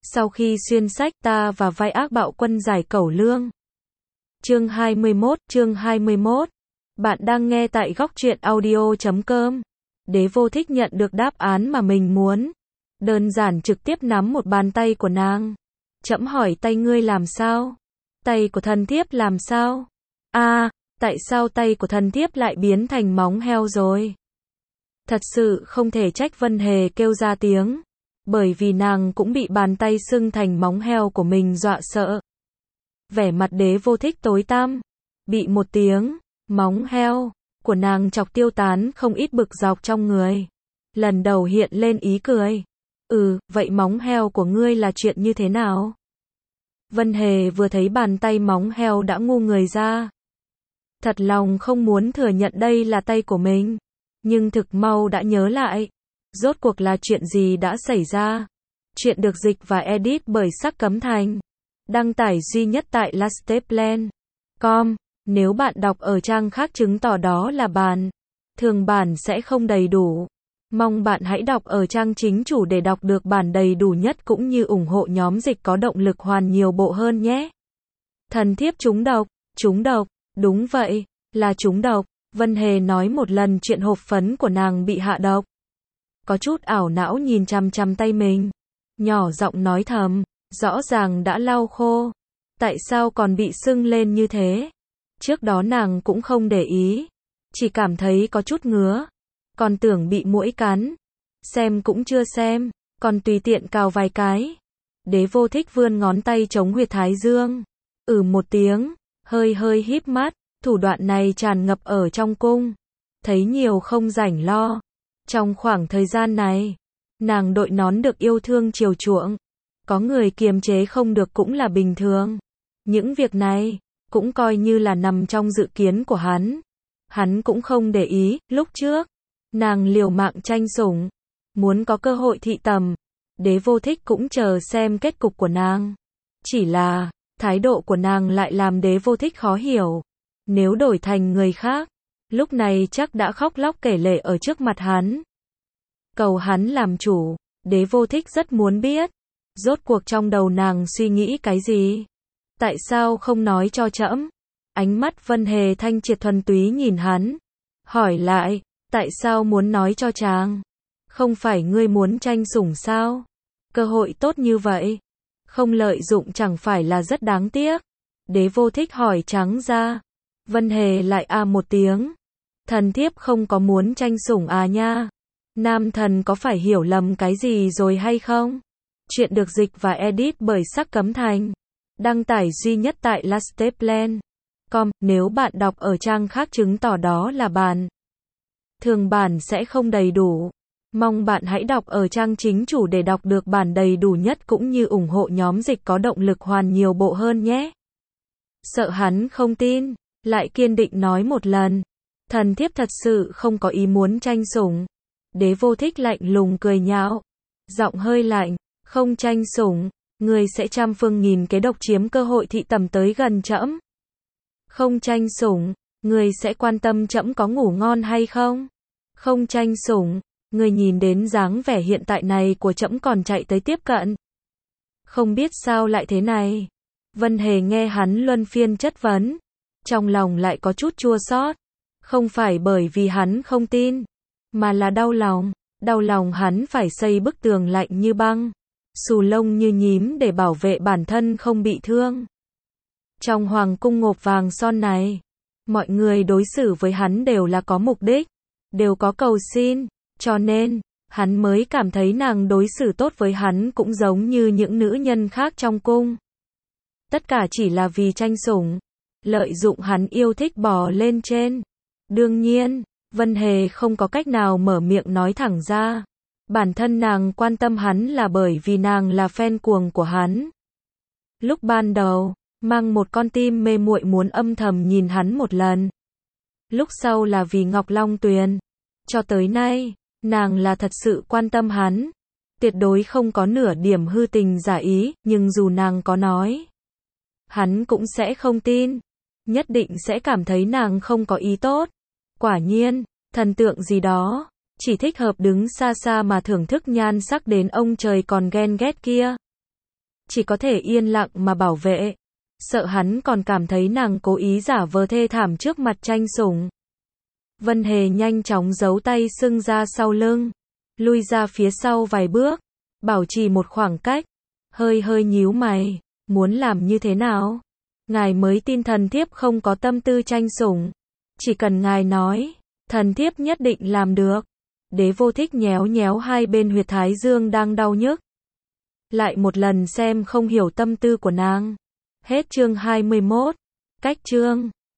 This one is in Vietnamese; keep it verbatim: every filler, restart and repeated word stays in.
Sau khi xuyên sách ta và vai ác bạo quân giải cẩu lương. Chương hai mươi mốt, chương hai mươi mốt. Bạn đang nghe tại góc truyện audio chấm com. Đế vô thích nhận được đáp án mà mình muốn. Đơn giản trực tiếp nắm một bàn tay của nàng. Trẫm hỏi tay ngươi làm sao? Tay của thần thiếp làm sao? A, à, tại sao tay của thần thiếp lại biến thành móng heo rồi? Thật sự không thể trách Vân Hề kêu ra tiếng. Bởi vì nàng cũng bị bàn tay sưng thành móng heo của mình dọa sợ. Vẻ mặt đế vô thích tối tăm. Bị một tiếng, móng heo, của nàng chọc tiêu tán không ít bực dọc trong người. Lần đầu hiện lên ý cười. Ừ, vậy móng heo của ngươi là chuyện như thế nào? Vân Hề vừa thấy bàn tay móng heo đã ngu người ra. Thật lòng không muốn thừa nhận đây là tay của mình. Nhưng thực mau đã nhớ lại. Rốt cuộc là chuyện gì đã xảy ra? Chuyện được dịch và edit bởi Sắc Cấm Thành. Đăng tải duy nhất tại lasteplan chấm com. Nếu bạn đọc ở trang khác chứng tỏ đó là bản thường bản sẽ không đầy đủ. Mong bạn hãy đọc ở trang chính chủ để đọc được bản đầy đủ nhất cũng như ủng hộ nhóm dịch có động lực hoàn nhiều bộ hơn nhé. Thần thiếp trúng độc, trúng độc, đúng vậy, là trúng độc. Vân Hề nói một lần chuyện hộp phấn của nàng bị hạ độc. Có chút ảo não nhìn chằm chằm tay mình. Nhỏ giọng nói thầm, rõ ràng đã lau khô. Tại sao còn bị sưng lên như thế? Trước đó nàng cũng không để ý. Chỉ cảm thấy có chút ngứa. Còn tưởng bị muỗi cắn. Xem cũng chưa xem. Còn tùy tiện cào vài cái. Đế vô thích vươn ngón tay chống huyệt thái dương. Ừ một tiếng. Hơi hơi híp mắt. Thủ đoạn này tràn ngập ở trong cung. Thấy nhiều không rảnh lo. Trong khoảng thời gian này, nàng đội nón được yêu thương chiều chuộng. Có người kiềm chế không được cũng là bình thường. Những việc này, cũng coi như là nằm trong dự kiến của hắn. Hắn cũng không để ý, lúc trước, nàng liều mạng tranh sủng. Muốn có cơ hội thị tầm. Đế vô thích cũng chờ xem kết cục của nàng. Chỉ là, thái độ của nàng lại làm đế vô thích khó hiểu. Nếu đổi thành người khác, lúc này chắc đã khóc lóc kể lể ở trước mặt hắn. Cầu hắn làm chủ, đế vô thích rất muốn biết. Rốt cuộc trong đầu nàng suy nghĩ cái gì? Tại sao không nói cho trẫm? Ánh mắt Vân Hề thanh triệt thuần túy nhìn hắn. Hỏi lại, tại sao muốn nói cho chàng? Không phải ngươi muốn tranh sủng sao? Cơ hội tốt như vậy. Không lợi dụng chẳng phải là rất đáng tiếc. Đế vô thích hỏi trắng ra. Vân Hề lại a à một tiếng. Thần thiếp không có muốn tranh sủng à nha. Nam thần có phải hiểu lầm cái gì rồi hay không? Chuyện được dịch và edit bởi Sắc Cấm Thành. Đăng tải duy nhất tại lasteplan chấm com. Nếu bạn đọc ở trang khác chứng tỏ đó là bản thường bản sẽ không đầy đủ. Mong bạn hãy đọc ở trang chính chủ để đọc được bản đầy đủ nhất cũng như ủng hộ nhóm dịch có động lực hoàn nhiều bộ hơn nhé. Sợ hắn không tin, lại kiên định nói một lần. Thần thiếp thật sự không có ý muốn tranh sủng. Đế vô thích lạnh lùng cười nhạo. Giọng hơi lạnh, không tranh sủng, người sẽ trăm phương nghìn kế độc chiếm cơ hội thị tầm tới gần trẫm. Không tranh sủng, người sẽ quan tâm trẫm có ngủ ngon hay không? Không tranh sủng, người nhìn đến dáng vẻ hiện tại này của trẫm còn chạy tới tiếp cận. Không biết sao lại thế này. Vân Hề nghe hắn luân phiên chất vấn. Trong lòng lại có chút chua xót. Không phải bởi vì hắn không tin. Mà là đau lòng. Đau lòng hắn phải xây bức tường lạnh như băng. Xù lông như nhím để bảo vệ bản thân không bị thương. Trong hoàng cung ngọc vàng son này. Mọi người đối xử với hắn đều là có mục đích. Đều có cầu xin. Cho nên, hắn mới cảm thấy nàng đối xử tốt với hắn cũng giống như những nữ nhân khác trong cung. Tất cả chỉ là vì tranh sủng. Lợi dụng hắn yêu thích bò lên trên. Đương nhiên, Vân Hề không có cách nào mở miệng nói thẳng ra. Bản thân nàng quan tâm hắn là bởi vì nàng là fan cuồng của hắn. Lúc ban đầu, mang một con tim mê muội muốn âm thầm nhìn hắn một lần. Lúc sau là vì Ngọc Long Tuyền. Cho tới nay, nàng là thật sự quan tâm hắn. Tuyệt đối không có nửa điểm hư tình giả ý, nhưng dù nàng có nói, hắn cũng sẽ không tin. Nhất định sẽ cảm thấy nàng không có ý tốt. Quả nhiên, thần tượng gì đó, chỉ thích hợp đứng xa xa mà thưởng thức nhan sắc đến ông trời còn ghen ghét kia. chỉ có thể yên lặng mà bảo vệ. Sợ hắn còn cảm thấy nàng cố ý giả vờ thê thảm trước mặt Tranh Sủng. Vân Hề nhanh chóng giấu tay sưng ra sau lưng, lui ra phía sau vài bước, bảo trì một khoảng cách, hơi hơi nhíu mày, muốn làm như thế nào? Ngài mới tin thần thiếp không có tâm tư Tranh Sủng, chỉ cần ngài nói, thần thiếp nhất định làm được. Đế Vô Thích nhéo nhéo hai bên huyệt thái dương đang đau nhức, lại một lần xem không hiểu tâm tư của nàng. Hết chương hai mươi mốt. Cách chương